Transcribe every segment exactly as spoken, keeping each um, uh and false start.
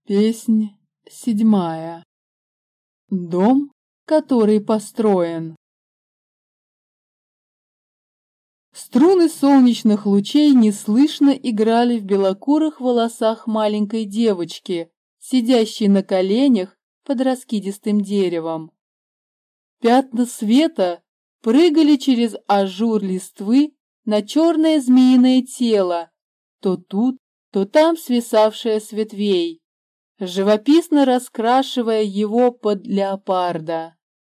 Песнь седьмая. Дом, который построен. Струны солнечных лучей неслышно играли в белокурых волосах маленькой девочки, сидящей на коленях под раскидистым деревом. Пятна света прыгали через ажур листвы на черное змеиное тело, то тут, то там свисавшее с ветвей, живописно раскрашивая его под леопарда.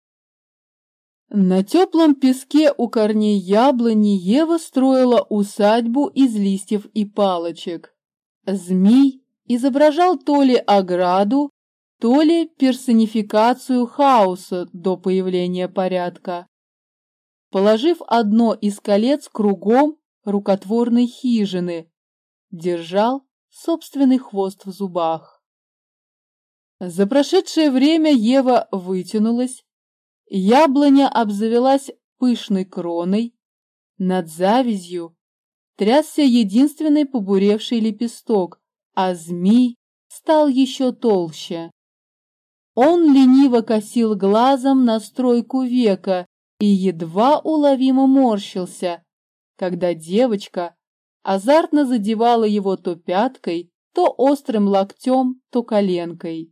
На теплом песке у корней яблони Ева строила усадьбу из листьев и палочек. Змей изображал то ли ограду, то ли персонификацию хаоса до появления порядка. Положив одно из колец кругом рукотворной хижины, держал собственный хвост в зубах. За прошедшее время Ева вытянулась, яблоня обзавелась пышной кроной, над завязью трясся единственный побуревший лепесток, а змей стал еще толще. Он лениво косил глазом на стройку века и едва уловимо морщился, когда девочка азартно задевала его то пяткой, то острым локтем, то коленкой.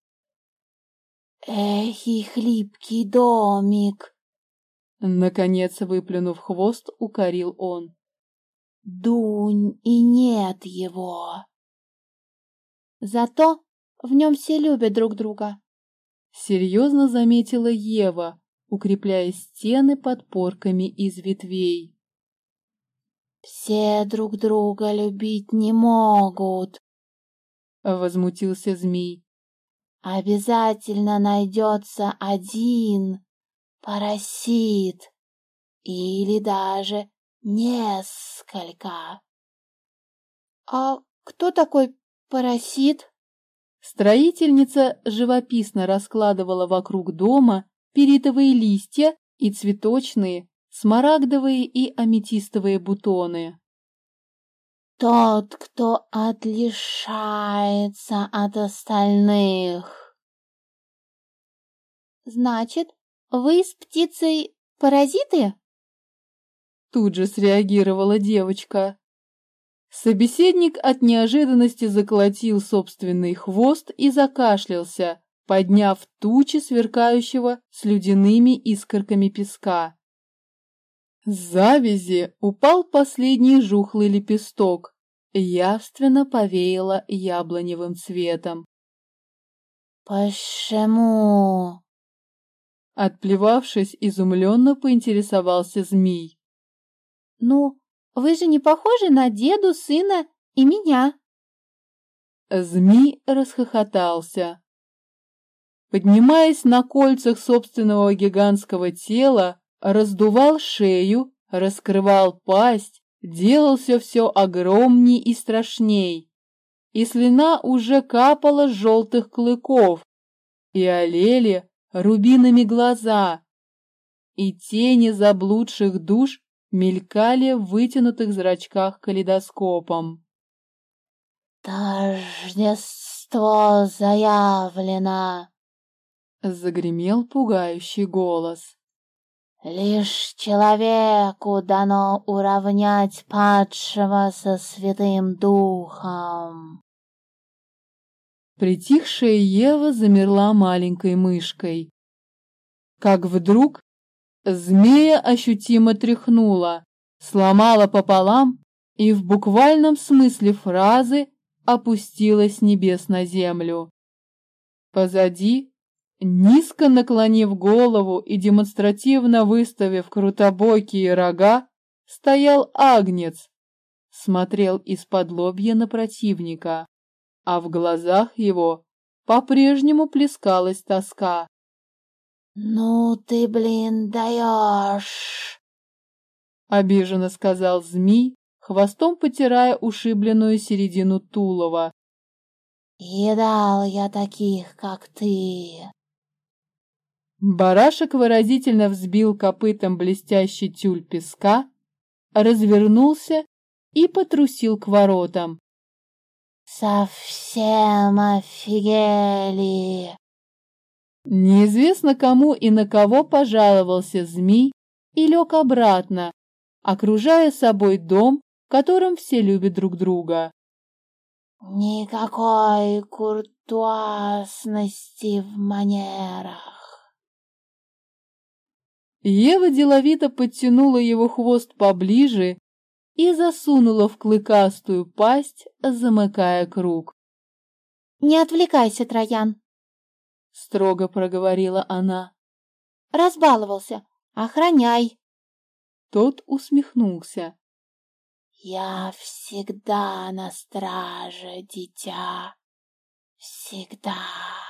«Эх, и хлипкий домик!» Наконец, выплюнув хвост, укорил он. «Дунь, и нет его!» «Зато в нем все любят друг друга», — серьезно заметила Ева, укрепляя стены подпорками из ветвей. «Все друг друга любить не могут», — возмутился змей. «Обязательно найдется один паразит или даже несколько». «А кто такой паразит?» Строительница живописно раскладывала вокруг дома пиритовые листья и цветочные, смарагдовые и аметистовые бутоны. «Тот, кто отличается от остальных». «Значит, вы с птицей паразиты?» Тут же среагировала девочка. Собеседник от неожиданности заколотил собственный хвост и закашлялся, подняв тучи сверкающего слюдяными искорками песка. С завязи упал последний жухлый лепесток, явственно повеяло яблоневым цветом. «Почему?» Отплевавшись, изумленно поинтересовался змей. «Ну, вы же не похожи на деду, сына и меня». Змей расхохотался. Поднимаясь на кольцах собственного гигантского тела, раздувал шею, раскрывал пасть, делался все огромней и страшней. И слюна уже капала с желтых клыков, и олели рубинами глаза, и тени заблудших душ мелькали в вытянутых зрачках калейдоскопом. «Тождество заявлено!» — загремел пугающий голос. «Лишь человеку дано уравнять падшего со Святым Духом». Притихшая Ева замерла маленькой мышкой. Как вдруг змея ощутимо тряхнула, сломала пополам и в буквальном смысле фразы опустилась с небес на землю. Позади, низко наклонив голову и демонстративно выставив крутобокие рога, стоял агнец, смотрел из-под лобья на противника, а в глазах его по-прежнему плескалась тоска. «Ну ты, блин, даешь!» — обиженно сказал змей, хвостом потирая ушибленную середину тулова. «Едал я таких, как ты!» Барашек выразительно взбил копытом блестящий тюль песка, развернулся и потрусил к воротам. Совсем офигели. Неизвестно кому и на кого пожаловался змей и лег обратно, окружая собой дом, в котором все любят друг друга. Никакой куртуазности в манерах. Ева деловито подтянула его хвост поближе и засунула в клыкастую пасть, замыкая круг. «Не отвлекайся, Троян», — строго проговорила она. «Разбаловался. Охраняй». Тот усмехнулся. «Я всегда на страже, дитя. Всегда».